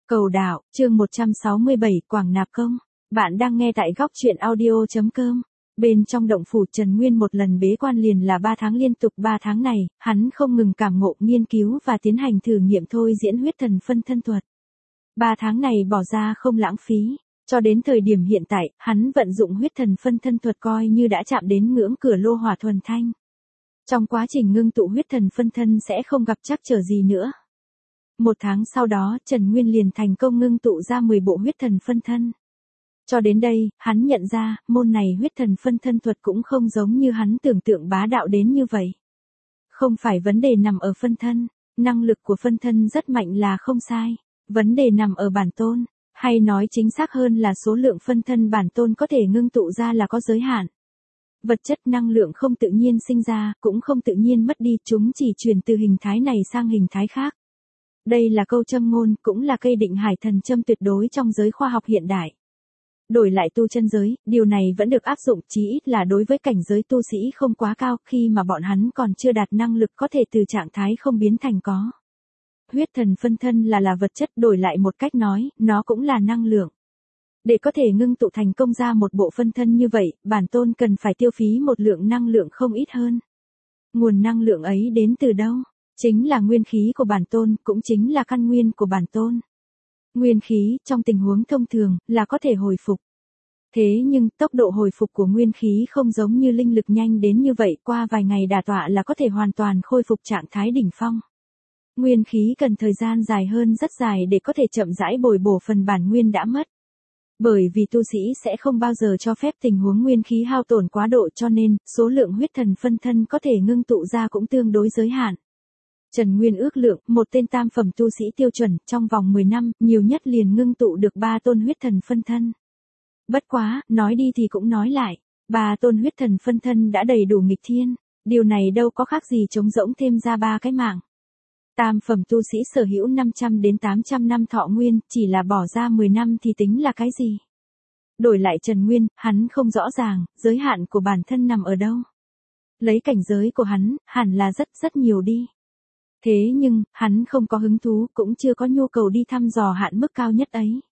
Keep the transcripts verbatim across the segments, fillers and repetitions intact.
Cầu đạo, chương một trăm sáu mươi bảy, Quảng Nạp Công. Bạn đang nghe tại góc truyện audio.com. Bên trong động phủ Trần Nguyên một lần bế quan liền là ba tháng liên tục. Ba tháng này, hắn không ngừng cảm ngộ, nghiên cứu và tiến hành thử nghiệm thôi diễn huyết thần phân thân thuật. Ba tháng này bỏ ra không lãng phí. Cho đến thời điểm hiện tại, hắn vận dụng huyết thần phân thân thuật coi như đã chạm đến ngưỡng cửa lô hỏa thuần thanh. Trong quá trình ngưng tụ huyết thần phân thân sẽ không gặp trắc trở gì nữa. Một tháng sau đó, Trần Nguyên liền thành công ngưng tụ ra mười bộ huyết thần phân thân. Cho đến đây, hắn nhận ra, môn này huyết thần phân thân thuật cũng không giống như hắn tưởng tượng bá đạo đến như vậy. Không phải vấn đề nằm ở phân thân, năng lực của phân thân rất mạnh là không sai. Vấn đề nằm ở bản tôn, hay nói chính xác hơn là số lượng phân thân bản tôn có thể ngưng tụ ra là có giới hạn. Vật chất năng lượng không tự nhiên sinh ra, cũng không tự nhiên mất đi, chúng chỉ chuyển từ hình thái này sang hình thái khác. Đây là câu châm ngôn, cũng là cây định hải thần châm tuyệt đối trong giới khoa học hiện đại. Đổi lại tu chân giới, điều này vẫn được áp dụng, chí ít là đối với cảnh giới tu sĩ không quá cao, khi mà bọn hắn còn chưa đạt năng lực có thể từ trạng thái không biến thành có. Huyết thần phân thân là là vật chất, đổi lại một cách nói, nó cũng là năng lượng. Để có thể ngưng tụ thành công ra một bộ phân thân như vậy, bản tôn cần phải tiêu phí một lượng năng lượng không ít hơn. Nguồn năng lượng ấy đến từ đâu? Chính là nguyên khí của bản tôn, cũng chính là căn nguyên của bản tôn. Nguyên khí, trong tình huống thông thường, là có thể hồi phục. Thế nhưng, tốc độ hồi phục của nguyên khí không giống như linh lực nhanh đến như vậy, qua vài ngày đả tọa là có thể hoàn toàn khôi phục trạng thái đỉnh phong. Nguyên khí cần thời gian dài hơn rất dài để có thể chậm rãi bồi bổ phần bản nguyên đã mất. Bởi vì tu sĩ sẽ không bao giờ cho phép tình huống nguyên khí hao tổn quá độ, cho nên, số lượng huyết thần phân thân có thể ngưng tụ ra cũng tương đối giới hạn. Trần Nguyên ước lượng, một tên tam phẩm tu sĩ tiêu chuẩn, trong vòng mười năm, nhiều nhất liền ngưng tụ được ba tôn huyết thần phân thân. Bất quá, nói đi thì cũng nói lại, ba tôn huyết thần phân thân đã đầy đủ nghịch thiên, điều này đâu có khác gì trống rỗng thêm ra ba cái mạng. Tam phẩm tu sĩ sở hữu năm trăm đến tám trăm năm thọ nguyên, chỉ là bỏ ra mười năm thì tính là cái gì? Đổi lại Trần Nguyên, hắn không rõ ràng, giới hạn của bản thân nằm ở đâu. Lấy cảnh giới của hắn, hẳn là rất rất nhiều đi. Thế nhưng, hắn không có hứng thú, cũng chưa có nhu cầu đi thăm dò hạn mức cao nhất ấy.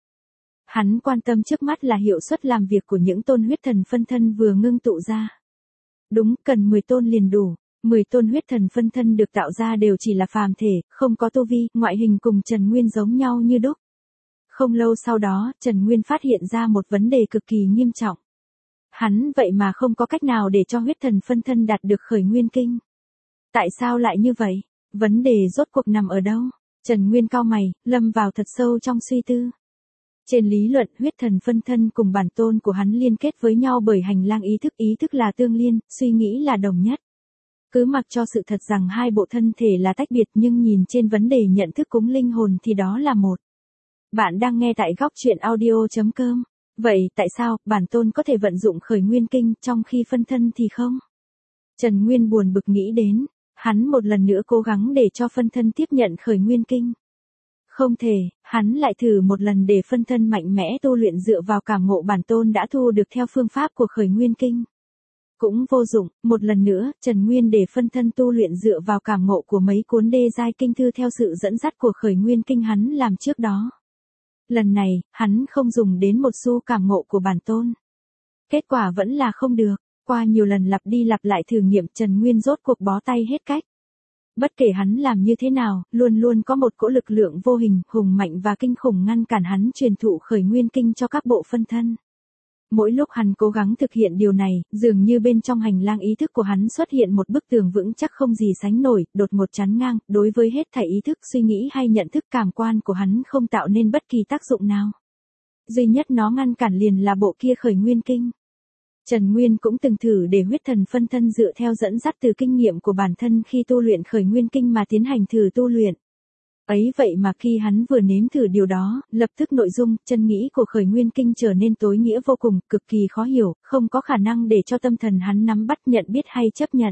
Hắn quan tâm trước mắt là hiệu suất làm việc của những tôn huyết thần phân thân vừa ngưng tụ ra. Đúng, cần mười tôn liền đủ. mười tôn huyết thần phân thân được tạo ra đều chỉ là phàm thể, không có tu vi, ngoại hình cùng Trần Nguyên giống nhau như đúc. Không lâu sau đó, Trần Nguyên phát hiện ra một vấn đề cực kỳ nghiêm trọng. Hắn vậy mà không có cách nào để cho huyết thần phân thân đạt được khởi nguyên kinh. Tại sao lại như vậy? Vấn đề rốt cuộc nằm ở đâu? Trần Nguyên cau mày, lâm vào thật sâu trong suy tư. Trên lý luận, huyết thần phân thân cùng bản tôn của hắn liên kết với nhau bởi hành lang ý thức, ý thức là tương liên, suy nghĩ là đồng nhất. Cứ mặc cho sự thật rằng hai bộ thân thể là tách biệt, nhưng nhìn trên vấn đề nhận thức cúng linh hồn thì đó là một. Bạn đang nghe tại góc truyện audio.com. Vậy tại sao bản tôn có thể vận dụng khởi nguyên kinh trong khi phân thân thì không? Trần Nguyên buồn bực nghĩ đến, hắn một lần nữa cố gắng để cho phân thân tiếp nhận khởi nguyên kinh. Không thể, hắn lại thử một lần để phân thân mạnh mẽ tu luyện dựa vào cảm ngộ bản tôn đã thu được theo phương pháp của khởi nguyên kinh. Cũng vô dụng, một lần nữa, Trần Nguyên để phân thân tu luyện dựa vào cảm ngộ của mấy cuốn đê giai kinh thư theo sự dẫn dắt của khởi nguyên kinh hắn làm trước đó. Lần này, hắn không dùng đến một xu cảm ngộ của bản tôn. Kết quả vẫn là không được, qua nhiều lần lặp đi lặp lại thử nghiệm, Trần Nguyên rốt cuộc bó tay hết cách. Bất kể hắn làm như thế nào, luôn luôn có một cỗ lực lượng vô hình, hùng mạnh và kinh khủng ngăn cản hắn truyền thụ khởi nguyên kinh cho các bộ phân thân. Mỗi lúc hắn cố gắng thực hiện điều này, dường như bên trong hành lang ý thức của hắn xuất hiện một bức tường vững chắc không gì sánh nổi, đột ngột chắn ngang, đối với hết thảy ý thức, suy nghĩ hay nhận thức cảm quan của hắn không tạo nên bất kỳ tác dụng nào. Duy nhất nó ngăn cản liền là bộ kia khởi nguyên kinh. Trần Nguyên cũng từng thử để huyết thần phân thân dựa theo dẫn dắt từ kinh nghiệm của bản thân khi tu luyện khởi nguyên kinh mà tiến hành thử tu luyện. Ấy vậy mà khi hắn vừa nếm thử điều đó, lập tức nội dung, chân nghĩ của khởi nguyên kinh trở nên tối nghĩa vô cùng, cực kỳ khó hiểu, không có khả năng để cho tâm thần hắn nắm bắt, nhận biết hay chấp nhận.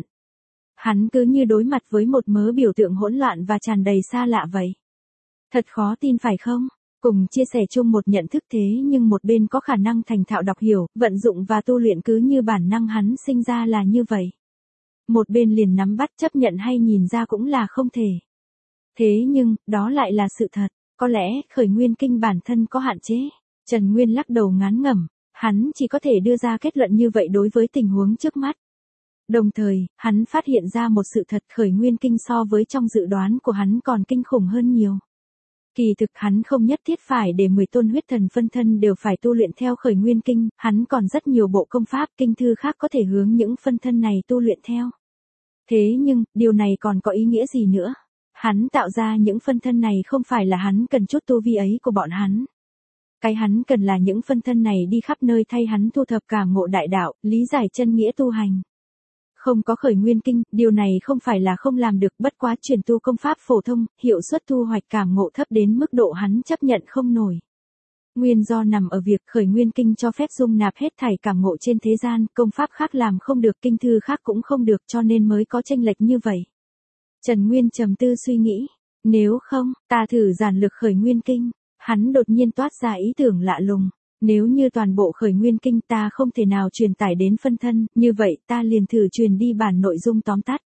Hắn cứ như đối mặt với một mớ biểu tượng hỗn loạn và tràn đầy xa lạ vậy. Thật khó tin phải không? Cùng chia sẻ chung một nhận thức thế nhưng một bên có khả năng thành thạo đọc hiểu, vận dụng và tu luyện cứ như bản năng hắn sinh ra là như vậy. Một bên liền nắm bắt chấp nhận hay nhìn ra cũng là không thể. Thế nhưng, đó lại là sự thật. Có lẽ khởi nguyên kinh bản thân có hạn chế. Trần Nguyên lắc đầu ngán ngẩm, hắn chỉ có thể đưa ra kết luận như vậy đối với tình huống trước mắt. Đồng thời, hắn phát hiện ra một sự thật khởi nguyên kinh so với trong dự đoán của hắn còn kinh khủng hơn nhiều. Kỳ thực hắn không nhất thiết phải để mười tôn huyết thần phân thân đều phải tu luyện theo khởi nguyên kinh, hắn còn rất nhiều bộ công pháp kinh thư khác có thể hướng những phân thân này tu luyện theo. Thế nhưng, điều này còn có ý nghĩa gì nữa? Hắn tạo ra những phân thân này không phải là hắn cần chút tu vi ấy của bọn hắn. Cái hắn cần là những phân thân này đi khắp nơi thay hắn thu thập cảm ngộ đại đạo, lý giải chân nghĩa tu hành. Không có khởi nguyên kinh, điều này không phải là không làm được, bất quá truyền tu công pháp phổ thông, hiệu suất thu hoạch cảm ngộ thấp đến mức độ hắn chấp nhận không nổi. Nguyên do nằm ở việc khởi nguyên kinh cho phép dung nạp hết thảy cảm ngộ trên thế gian, công pháp khác làm không được, kinh thư khác cũng không được, cho nên mới có chênh lệch như vậy. Trần Nguyên trầm tư suy nghĩ, nếu không, ta thử giản lược khởi nguyên kinh. Hắn đột nhiên toát ra ý tưởng lạ lùng, nếu như toàn bộ khởi nguyên kinh ta không thể nào truyền tải đến phân thân, như vậy ta liền thử truyền đi bản nội dung tóm tắt.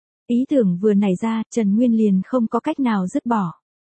Ý tưởng vừa nảy ra, Trần Nguyên liền không có cách nào dứt bỏ.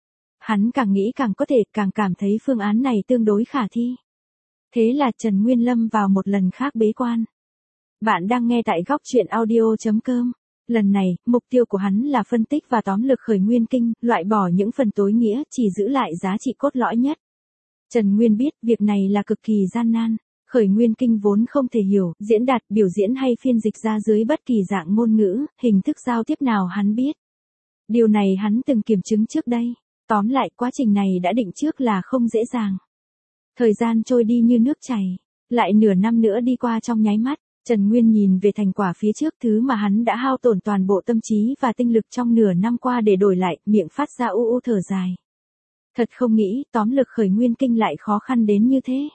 Hắn càng nghĩ càng có thể, càng cảm thấy phương án này tương đối khả thi. Thế là Trần Nguyên lâm vào một lần khác bế quan. Bạn đang nghe tại góc truyện audio chấm com. Lần này, mục tiêu của hắn là phân tích và tóm lược khởi nguyên kinh, loại bỏ những phần tối nghĩa, chỉ giữ lại giá trị cốt lõi nhất. Trần Nguyên biết việc này là cực kỳ gian nan. Khởi nguyên kinh vốn không thể hiểu, diễn đạt, biểu diễn hay phiên dịch ra dưới bất kỳ dạng ngôn ngữ, hình thức giao tiếp nào hắn biết. Điều này hắn từng kiểm chứng trước đây. Tóm lại, quá trình này đã định trước là không dễ dàng. Thời gian trôi đi như nước chảy, lại nửa năm nữa đi qua trong nháy mắt. Trần Nguyên nhìn về thành quả phía trước, thứ mà hắn đã hao tổn toàn bộ tâm trí và tinh lực trong nửa năm qua để đổi lại, miệng phát ra u u thở dài. Thật không nghĩ, tóm lược khởi nguyên kinh lại khó khăn đến như thế.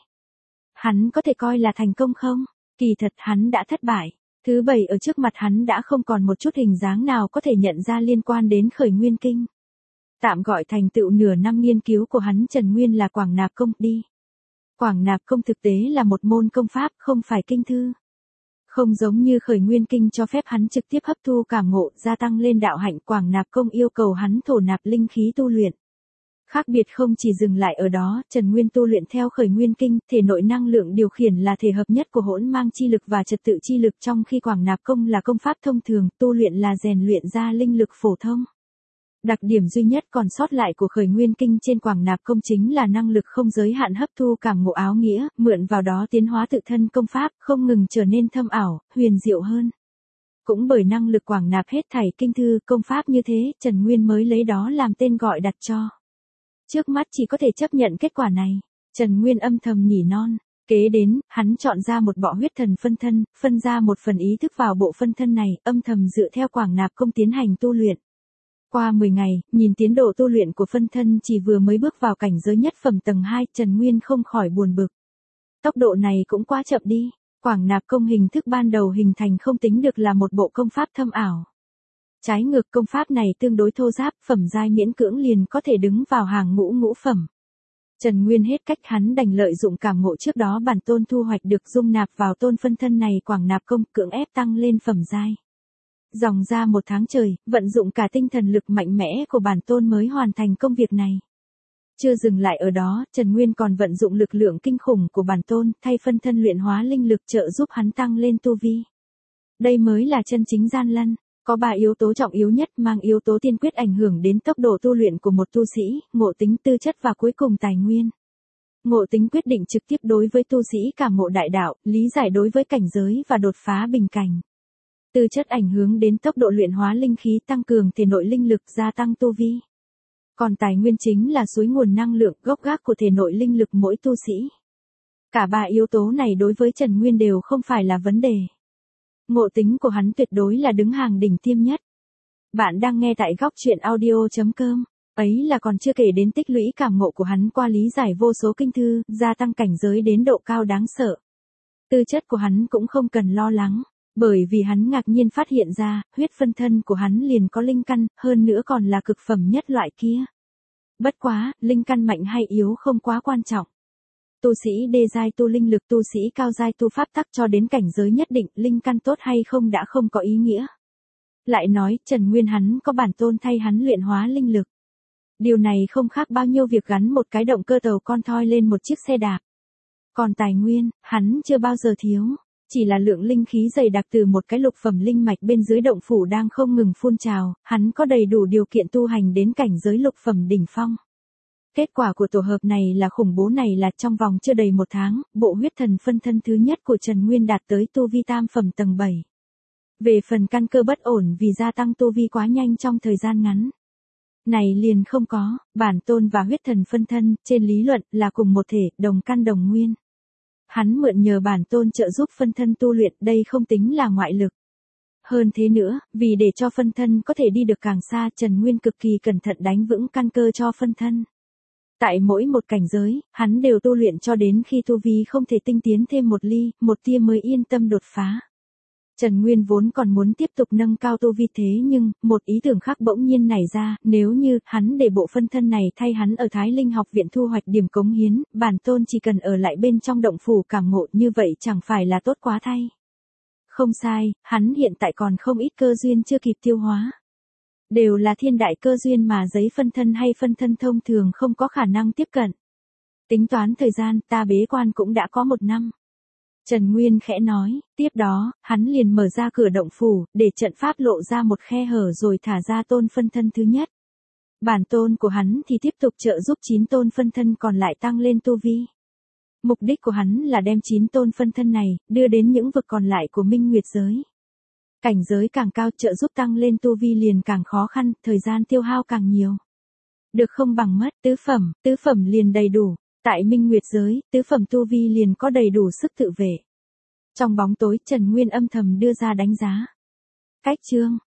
Hắn có thể coi là thành công không? Kỳ thật hắn đã thất bại. Thứ bảy ở trước mặt hắn đã không còn một chút hình dáng nào có thể nhận ra liên quan đến khởi nguyên kinh. Tạm gọi thành tựu nửa năm nghiên cứu của hắn Trần Nguyên là Quảng Nạp Công đi. Quảng Nạp Công thực tế là một môn công pháp, không phải kinh thư. Không giống như khởi nguyên kinh cho phép hắn trực tiếp hấp thu cảm ngộ, gia tăng lên đạo hạnh, Quảng Nạp Công yêu cầu hắn thổ nạp linh khí tu luyện. Khác biệt không chỉ dừng lại ở đó, Trần Nguyên tu luyện theo khởi nguyên kinh, thể nội năng lượng điều khiển là thể hợp nhất của hỗn mang chi lực và trật tự chi lực, trong khi Quảng Nạp Công là công pháp thông thường, tu luyện là rèn luyện ra linh lực phổ thông. Đặc điểm duy nhất còn sót lại của khởi nguyên kinh trên Quảng Nạp Công chính là năng lực không giới hạn hấp thu cảm ngộ áo nghĩa, mượn vào đó tiến hóa tự thân công pháp, không ngừng trở nên thâm ảo, huyền diệu hơn. Cũng bởi năng lực quảng nạp hết thảy kinh thư, công pháp như thế, Trần Nguyên mới lấy đó làm tên gọi đặt cho. Trước mắt chỉ có thể chấp nhận kết quả này. Trần Nguyên âm thầm nhỉ non. Kế đến, hắn chọn ra một bọ huyết thần phân thân, phân ra một phần ý thức vào bộ phân thân này, âm thầm dựa theo Quảng Nạp Công tiến hành tu luyện. Qua mười ngày, nhìn tiến độ tu luyện của phân thân chỉ vừa mới bước vào cảnh giới nhất phẩm tầng hai, Trần Nguyên không khỏi buồn bực. Tốc độ này cũng quá chậm đi. Quảng Nạp Công hình thức ban đầu hình thành không tính được là một bộ công pháp thâm ảo. Trái ngược, công pháp này tương đối thô ráp, phẩm giai miễn cưỡng liền có thể đứng vào hàng ngũ ngũ phẩm. Trần Nguyên hết cách, hắn đành lợi dụng cảm ngộ trước đó bản tôn thu hoạch được dung nạp vào tôn phân thân này Quảng Nạp Công, cưỡng ép tăng lên phẩm giai. Dòng ra một tháng trời, vận dụng cả tinh thần lực mạnh mẽ của bản tôn mới hoàn thành công việc này. Chưa dừng lại ở đó, Trần Nguyên còn vận dụng lực lượng kinh khủng của bản tôn, thay phân thân luyện hóa linh lực trợ giúp hắn tăng lên tu vi. Đây mới là chân chính gian lận. Có ba yếu tố trọng yếu nhất mang yếu tố tiên quyết ảnh hưởng đến tốc độ tu luyện của một tu sĩ, ngộ tính, tư chất và cuối cùng tài nguyên. Ngộ tính quyết định trực tiếp đối với tu sĩ cảm ngộ đại đạo, lý giải đối với cảnh giới và đột phá bình cảnh. Tư chất ảnh hưởng đến tốc độ luyện hóa linh khí, tăng cường thể nội linh lực, gia tăng tu vi. Còn tài nguyên chính là suối nguồn năng lượng, gốc gác của thể nội linh lực mỗi tu sĩ. Cả ba yếu tố này đối với Trần Nguyên đều không phải là vấn đề. Ngộ tính của hắn tuyệt đối là đứng hàng đỉnh tiêm nhất. Bạn đang nghe tại góc truyện audio chấm com. Ấy là còn chưa kể đến tích lũy cảm ngộ của hắn qua lý giải vô số kinh thư, gia tăng cảnh giới đến độ cao đáng sợ. Tư chất của hắn cũng không cần lo lắng, bởi vì hắn ngạc nhiên phát hiện ra, huyết phân thân của hắn liền có linh căn, hơn nữa còn là cực phẩm nhất loại kia. Bất quá, linh căn mạnh hay yếu không quá quan trọng. Tu sĩ đê giai tu linh lực, tu sĩ cao giai tu pháp tắc cho đến cảnh giới nhất định, linh căn tốt hay không đã không có ý nghĩa. Lại nói, Trần Nguyên hắn có bản tôn thay hắn luyện hóa linh lực. Điều này không khác bao nhiêu việc gắn một cái động cơ tàu con thoi lên một chiếc xe đạp. Còn tài nguyên, hắn chưa bao giờ thiếu. Chỉ là lượng linh khí dày đặc từ một cái lục phẩm linh mạch bên dưới động phủ đang không ngừng phun trào, hắn có đầy đủ điều kiện tu hành đến cảnh giới lục phẩm đỉnh phong. Kết quả của tổ hợp này là khủng bố này là trong vòng chưa đầy một tháng, bộ huyết thần phân thân thứ nhất của Trần Nguyên đạt tới tu vi tam phẩm tầng bảy. Về phần căn cơ bất ổn vì gia tăng tu vi quá nhanh trong thời gian ngắn. Này liền không có, bản tôn và huyết thần phân thân, trên lý luận, là cùng một thể, đồng căn đồng nguyên. Hắn mượn nhờ bản tôn trợ giúp phân thân tu luyện, đây không tính là ngoại lực. Hơn thế nữa, vì để cho phân thân có thể đi được càng xa, Trần Nguyên cực kỳ cẩn thận đánh vững căn cơ cho phân thân. Tại mỗi một cảnh giới, hắn đều tu luyện cho đến khi tu vi không thể tinh tiến thêm một ly, một tia mới yên tâm đột phá. Trần Nguyên vốn còn muốn tiếp tục nâng cao tu vi thế nhưng, một ý tưởng khác bỗng nhiên nảy ra, nếu như, hắn để bộ phân thân này thay hắn ở Thái Linh học viện thu hoạch điểm cống hiến, bản tôn chỉ cần ở lại bên trong động phủ cảm ngộ như vậy chẳng phải là tốt quá thay. Không sai, hắn hiện tại còn không ít cơ duyên chưa kịp tiêu hóa. Đều là thiên đại cơ duyên mà giấy phân thân hay phân thân thông thường không có khả năng tiếp cận. Tính toán thời gian, ta bế quan cũng đã có một năm. Trần Nguyên khẽ nói, tiếp đó, hắn liền mở ra cửa động phủ, để trận pháp lộ ra một khe hở rồi thả ra tôn phân thân thứ nhất. Bản tôn của hắn thì tiếp tục trợ giúp chín tôn phân thân còn lại tăng lên tu vi. Mục đích của hắn là đem chín tôn phân thân này, đưa đến những vực còn lại của Minh Nguyệt giới. Cảnh giới càng cao trợ giúp tăng lên tu vi liền càng khó khăn, thời gian tiêu hao càng nhiều. Được không bằng mất, tứ phẩm, tứ phẩm liền đầy đủ. Tại Minh Nguyệt giới, tứ phẩm tu vi liền có đầy đủ sức tự vệ. Trong bóng tối, Trần Nguyên âm thầm đưa ra đánh giá. Cách chương